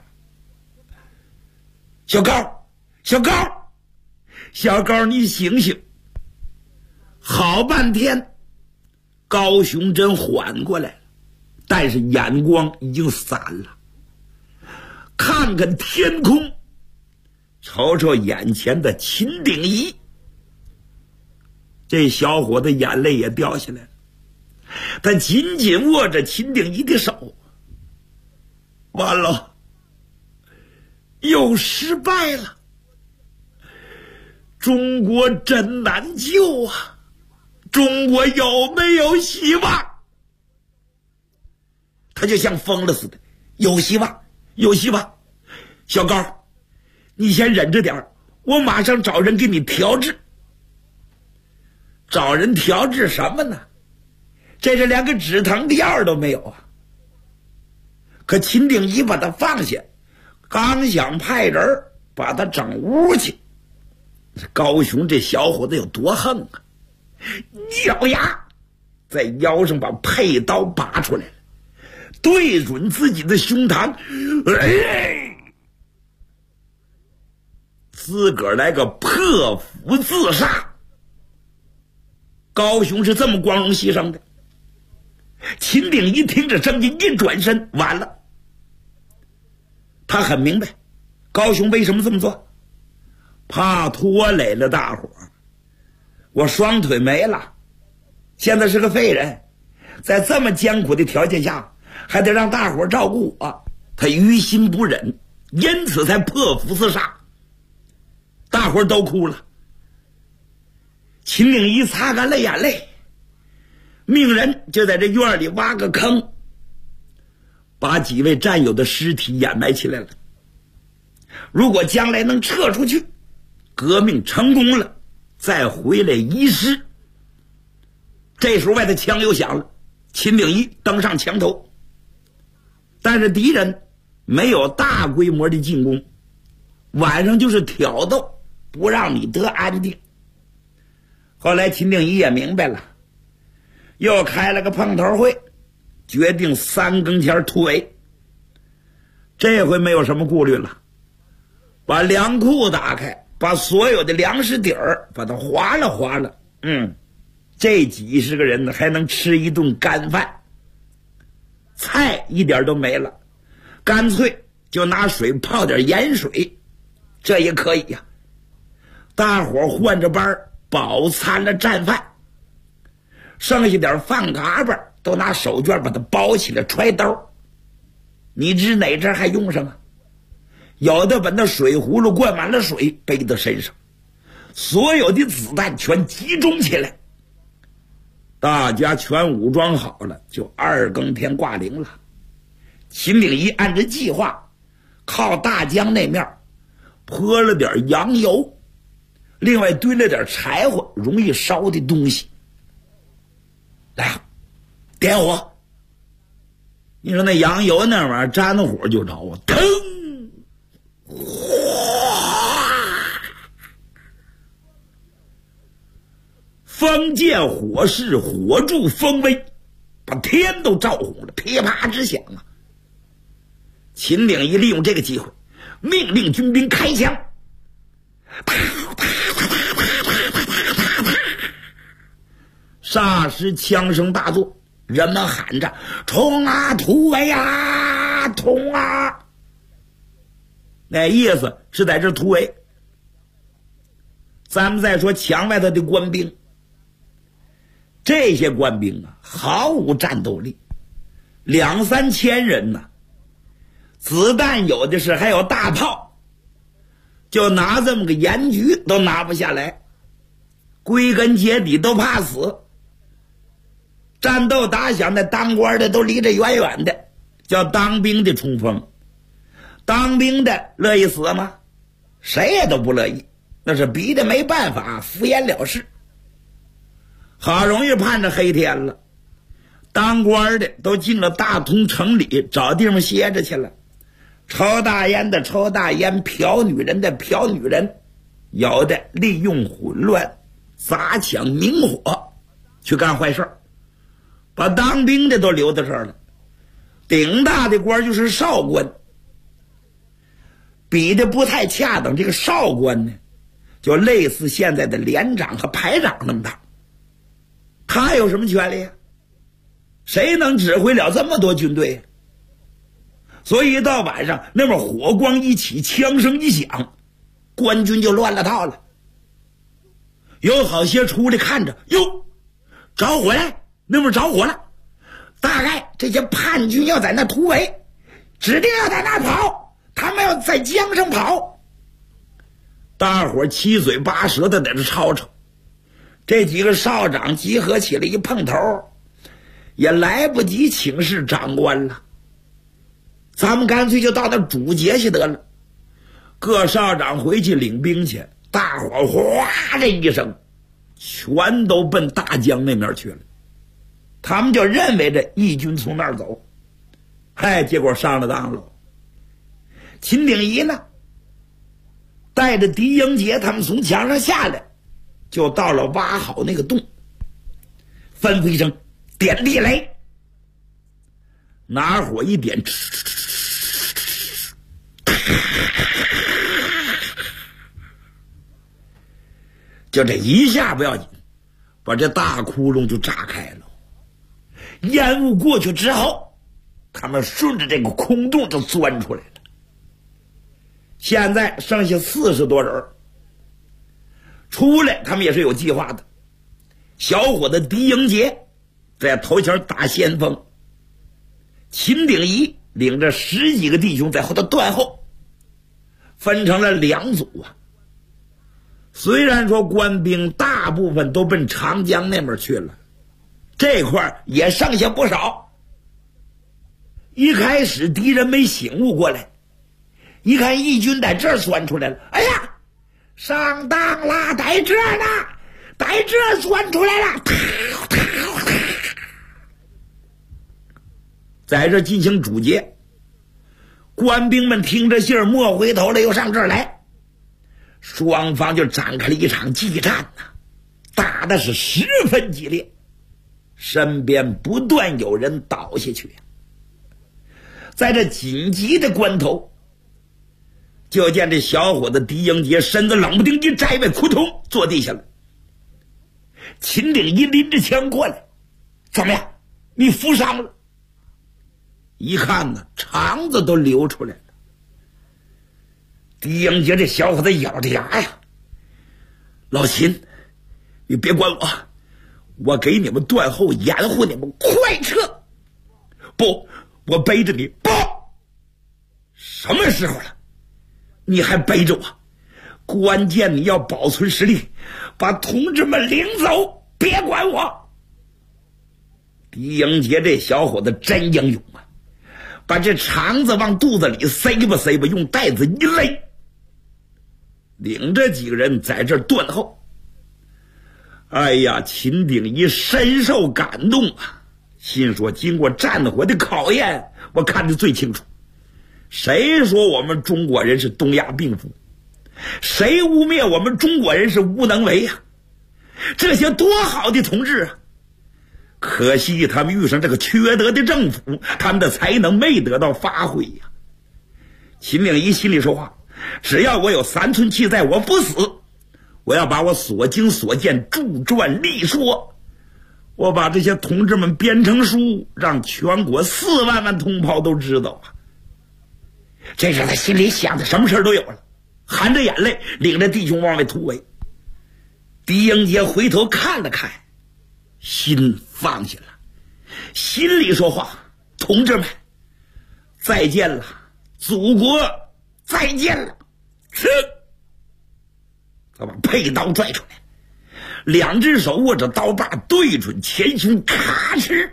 小高，小高，小高，你醒醒！好半天，高雄真缓过来了，但是眼光已经散了。看看天空，瞅瞅眼前的秦鼎一，这小伙子眼泪也掉下来了。他紧紧握着秦鼎一的手，完了，又失败了。中国真难救啊！中国有没有希望？他就像疯了似的，有希望，有希望。小高，你先忍着点，我马上找人给你调治。找人调治什么呢？这是连个止疼的药都没有啊！可秦鼎一把他放下，刚想派人把他整屋去，高雄这小伙子有多横啊！咬牙在腰上把佩刀拔出来了，对准自己的胸膛，自个儿来个破釜自杀。高雄是这么光荣牺牲的。秦鼎一听着声音，一转身，完了。他很明白高雄为什么这么做，怕拖累了大伙儿。我双腿没了，现在是个废人，在这么艰苦的条件下还得让大伙儿照顾我，他于心不忍，因此才破釜自杀。大伙儿都哭了。秦岭一擦干了眼泪，命人就在这院里挖个坑，把几位战友的尸体掩埋起来了。如果将来能撤出去，革命成功了，再回来遗失。这时候外头枪又响了，秦岭一登上墙头，但是敌人没有大规模的进攻，晚上就是挑逗，不让你得安定。后来秦岭一也明白了，又开了个碰头会， 决定3更天突围。这回没有什么顾虑了，把粮库打开，把所有的粮食底儿把它划了划了，这几十个人呢还能吃一顿干饭，菜一点都没了，干脆就拿水泡点盐水，这也可以呀。大伙换着班饱餐了战饭，剩下点饭嘎巴都拿手绢把它包起来揣兜。你知哪阵还用上啊？有的把那水葫芦灌满了水背到身上，所有的子弹全集中起来，大家全武装好了，就2更天挂零了。秦岭一按着计划，靠大江那面泼了点羊油，另外堆了点柴火，容易烧的东西。来，点火！你说那羊油那玩意儿沾了火就着啊，腾，风见火势，火助风威，把天都照红了，噼啪直响啊！秦岭一利用这个机会，命令军兵开枪，霎时枪声大作，人们喊着冲啊，突围啊，冲啊！那意思是在这突围。咱们再说墙外头的官兵，这些官兵啊毫无战斗力，2、3千人呢，子弹有的是，还有大炮，就拿这么个盐局都拿不下来，归根结底都怕死。战斗打响的当官的都离着远远的，叫当兵的冲锋。当兵的乐意死吗？谁也都不乐意，那是逼得没办法，敷衍了事。好容易盼着黑天了，当官的都进了大同城里找地方歇着去了，抽大烟的抽大烟，嫖女人的嫖女人，有的利用混乱砸抢明火去干坏事，把当兵的都留在这儿了。顶大的官就是少官，比的不太恰当，这个少官呢就类似现在的连长和排长那么大。他有什么权利啊？谁能指挥了这么多军队啊？所以一到晚上，那么火光一起，枪声一响，官军就乱了套了。有好些出来看着，哟，着火了，那么着火了，大概这些叛军要在那突围，指定要在那跑，他们要在江上跑。大伙七嘴八舌的在这吵吵，这几个少长集合起来一碰头，也来不及请示长官了，咱们干脆就到那主节去得了。各少长回去领兵去，大伙哗这一声全都奔大江那面去了。他们就认为这义军从那儿走，结果上了当了。秦鼎仪呢带着狄英杰他们从墙上下来，就到了挖好那个洞，吩咐一声点地雷，拿火一点，就这一下不要紧，把这大窟窿就炸开了。烟雾过去之后，他们顺着这个空洞就钻出来了。现在剩下40多人，出来他们也是有计划的。小伙子狄英杰在头前打先锋，秦鼎仪领着10几个弟兄在后头断后，分成了2组啊。虽然说官兵大部分都奔长江那边去了，这块也剩下不少。一开始敌人没醒悟过来，一看义军在这儿钻出来了，哎呀，上当啦，在这儿呢，在这儿钻出来了，在这进行主节。官兵们听着信儿，莫回头了，又上这儿来，双方就展开了一场激战呐，打的是十分激烈。 身边不断有人倒下去。在这紧急的关头，就见这小伙子狄英杰身子冷不丁一摘外，扑通坐地下了。秦鼎一拎着枪过来，怎么样？你负伤了？一看呢，肠子都流出来了。狄英杰这小伙子咬着牙呀，老秦，你别管我，我给你们断后，掩护你们，快撤！不，我背着你，不，什么时候了？你还背着我？关键你要保存实力，把同志们领走，别管我。狄英杰这小伙子真英勇啊，把这肠子往肚子里塞吧，用带子一勒，领着几个人在这儿断后。哎呀，秦鼎一深受感动啊，心说经过战火的考验，我看得最清楚，谁说我们中国人是东亚病夫？谁污蔑我们中国人是无能为呀？这些多好的同志啊！可惜他们遇上这个缺德的政府，他们的才能没得到发挥呀。秦鼎一心里说话，只要我有3寸气在，我不死，我要把我所经所见著传立说，我把这些同志们编成书，让全国4万万同胞都知道啊。这是他心里想的，什么事都有了，含着眼泪领着弟兄往外突围。狄英杰回头看了看，心放下了，心里说话，同志们再见了，祖国再见了。他把佩刀拽出来，2只手握着刀把对准前胸，咔哧，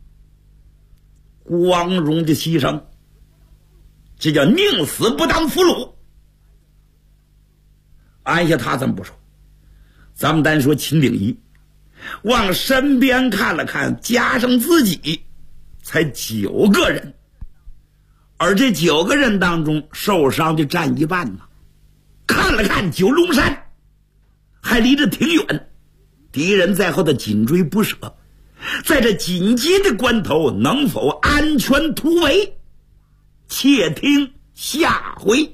光荣的牺牲，这叫宁死不当俘虏。按下他咱们不说，咱们单说秦鼎一，往身边看了看，加上自己才9个人，而这9个人当中受伤的占1半呢。看了看九龙山还离着挺远，敌人在后的紧追不舍，在这紧急的关头能否安全突围，且听下回。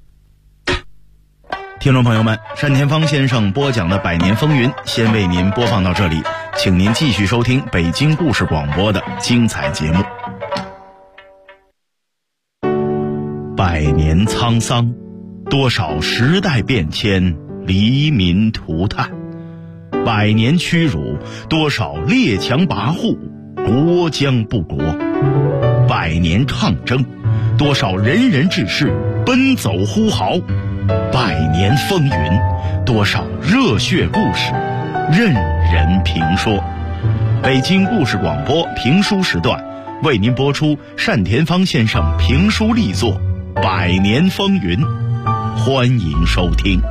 听众朋友们，单田芳先生播讲的《百年风云》先为您播放到这里，请您继续收听北京故事广播的精彩节目。100年沧桑，多少时代变迁，黎民涂炭；100年屈辱，多少列强跋扈，国将不国；100年抗争，多少仁人志士奔走呼号；100年风云，多少热血故事任人评说。北京故事广播评书时段为您播出单田芳先生评书力作《100年风云》，欢迎收听。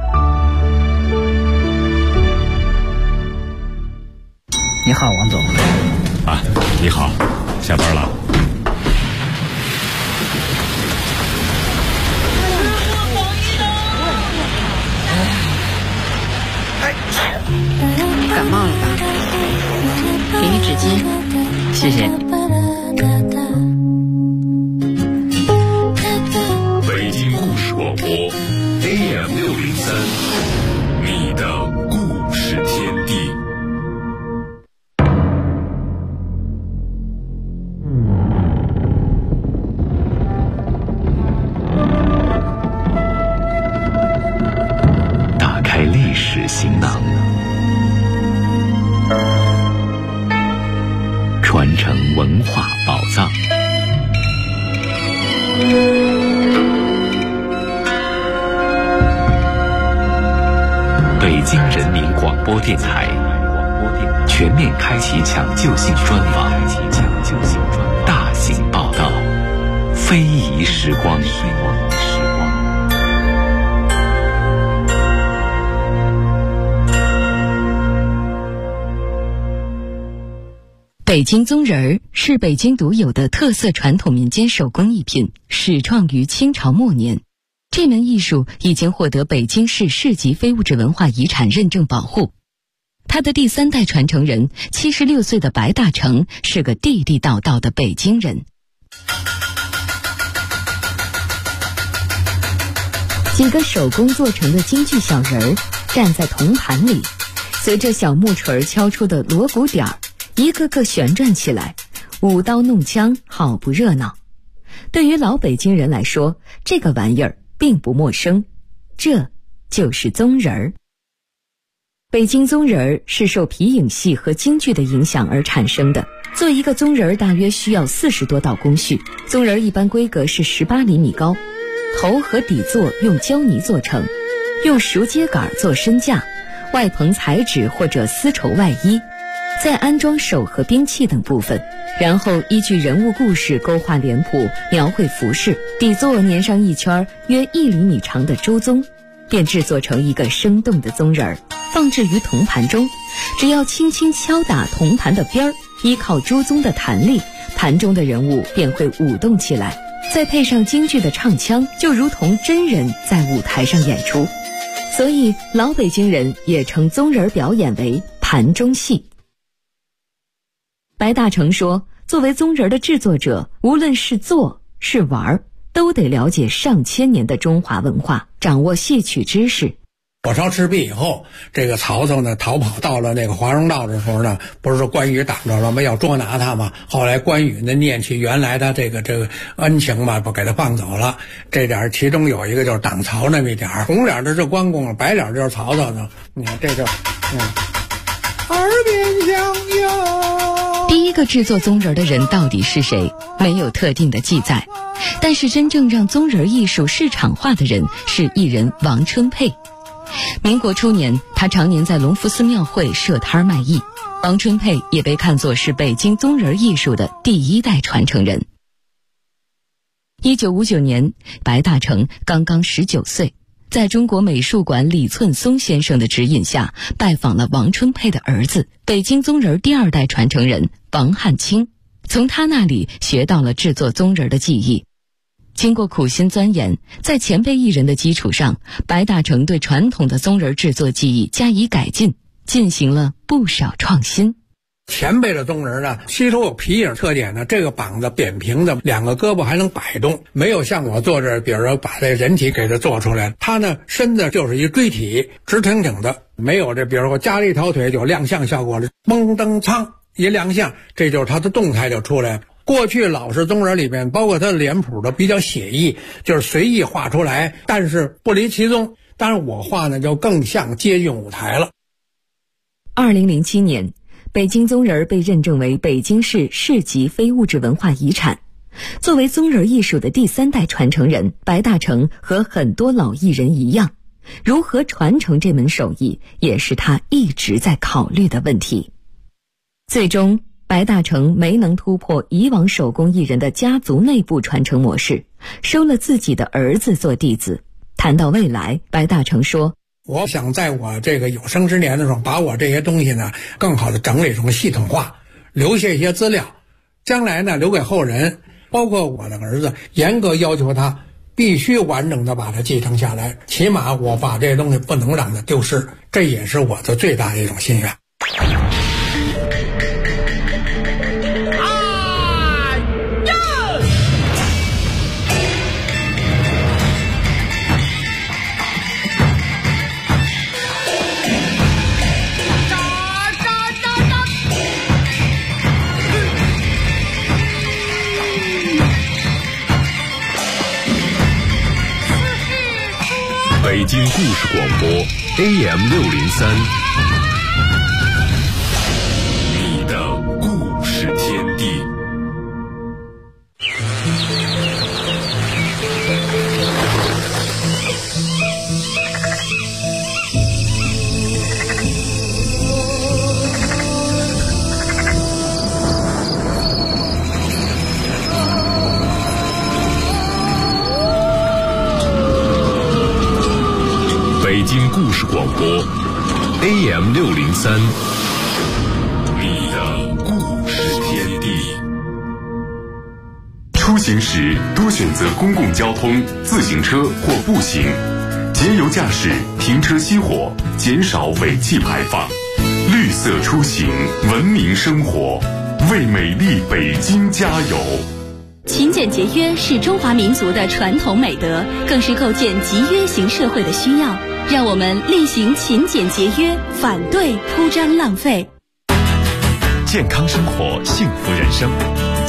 你好，王总。 啊，你好，下班了。 感冒了吧？给你纸巾，谢谢。 北京故事广播 AM603，你的故事天地。 打开历史行囊，传承文化宝藏。北京人民广播电台全面开启抢救性专访，大型报道，非遗时光。 北京宗人儿是北京独有的特色传统民间手工艺品，始创于清朝末年。这门艺术已经获得北京市市级非物质文化遗产认证保护。 他的第3代传承人76岁的白大成是个地地道道的北京人。几个手工做成的京剧小人儿站在铜盘里，随着小木锤敲出的锣鼓点儿，一个个旋转起来，舞刀弄枪，好不热闹。对于老北京人来说，这个玩意儿并不陌生，这就是宗人儿。北京宗人儿是受皮影戏和京剧的影响而产生的。做一个宗人儿大约需要40多道工序，宗人儿一般规格是18厘米高，头和底座用胶泥做成，用熟秸秆做身架，外棚彩纸或者丝绸外衣，再安装手和兵器等部分，然后依据人物故事勾画脸谱，描绘服饰，底座粘上一圈约1厘米长的周宗，便制作成一个生动的宗人儿，放置于铜盘中。只要轻轻敲打铜盘的边儿，依靠朱宗的弹力，盘中的人物便会舞动起来，再配上京剧的唱腔，就如同真人在舞台上演出。所以老北京人也称宗人表演为盘中戏。白大成说，作为宗人的制作者，无论是做是玩，都得了解上千年的中华文化，掌握戏曲知识。 火烧赤壁以后，这个曹操呢逃跑到了那个华容道的时候呢，不是说关羽挡着了吗？要捉拿他嘛。后来关羽呢念起原来的这个恩情嘛，不给他放走了。这点其中有一个就是挡曹那么一点，红脸的是关公，白脸就是曹操呢。你看这就耳边响哟。 第一个制作宗人的人到底是谁，没有特定的记载，但是真正让宗人艺术市场化的人是艺人王春佩。民国初年，他常年在隆福寺庙会设摊卖艺。王春佩也被看作是北京宗人艺术的第1代传承人。1959年，白大成刚刚19岁，在中国美术馆李寸松先生的指引下，拜访了王春佩的儿子，北京宗人第2代传承人王汉卿，从他那里学到了制作宗人的技艺。经过苦心钻研，在前辈艺人的基础上，白大成对传统的宗人制作技艺加以改进，进行了不少创新。 前辈的宗人呢，吸收有皮影特点呢，这个膀子扁平的，2个胳膊还能摆动，没有像我做这，比如说把这人体给它做出来，他呢身子就是一锥体，直挺挺的，没有这，比如说加了一条腿有亮相效果的，嘣噔噌一亮相，这就是他的动态就出来了。过去老式宗人里面，包括他的脸谱都比较写意，就是随意画出来，但是不离其宗。当然我画呢就更像接近舞台了。 2007年，北京宗人被认证为北京市市级非物质文化遗产。作为宗人艺术的第3代传承人，白大成和很多老艺人一样，如何传承这门手艺，也是他一直在考虑的问题。最终白大成没能突破以往手工艺人的家族内部传承模式，收了自己的儿子做弟子。谈到未来，白大成说， 我想在我这个有生之年的时候，把我这些东西呢更好的整理成系统化，留下一些资料，将来呢留给后人，包括我的儿子，严格要求他必须完整的把它继承下来，起码我把这些东西不能让它丢失，这也是我的最大的一种心愿。 北京故事广播 AM603， 你的故事天地。北京故事广播 AM603， 你的故事天地。出行时多选择公共交通、自行车或步行，节油驾驶，停车熄火，减少尾气排放。绿绿色出行，文明生活，为美丽北京加油。 勤俭节约是中华民族的传统美德，更是构建集约型社会的需要。让我们厉行勤俭节约，反对铺张浪费。 健康生活，幸福人生。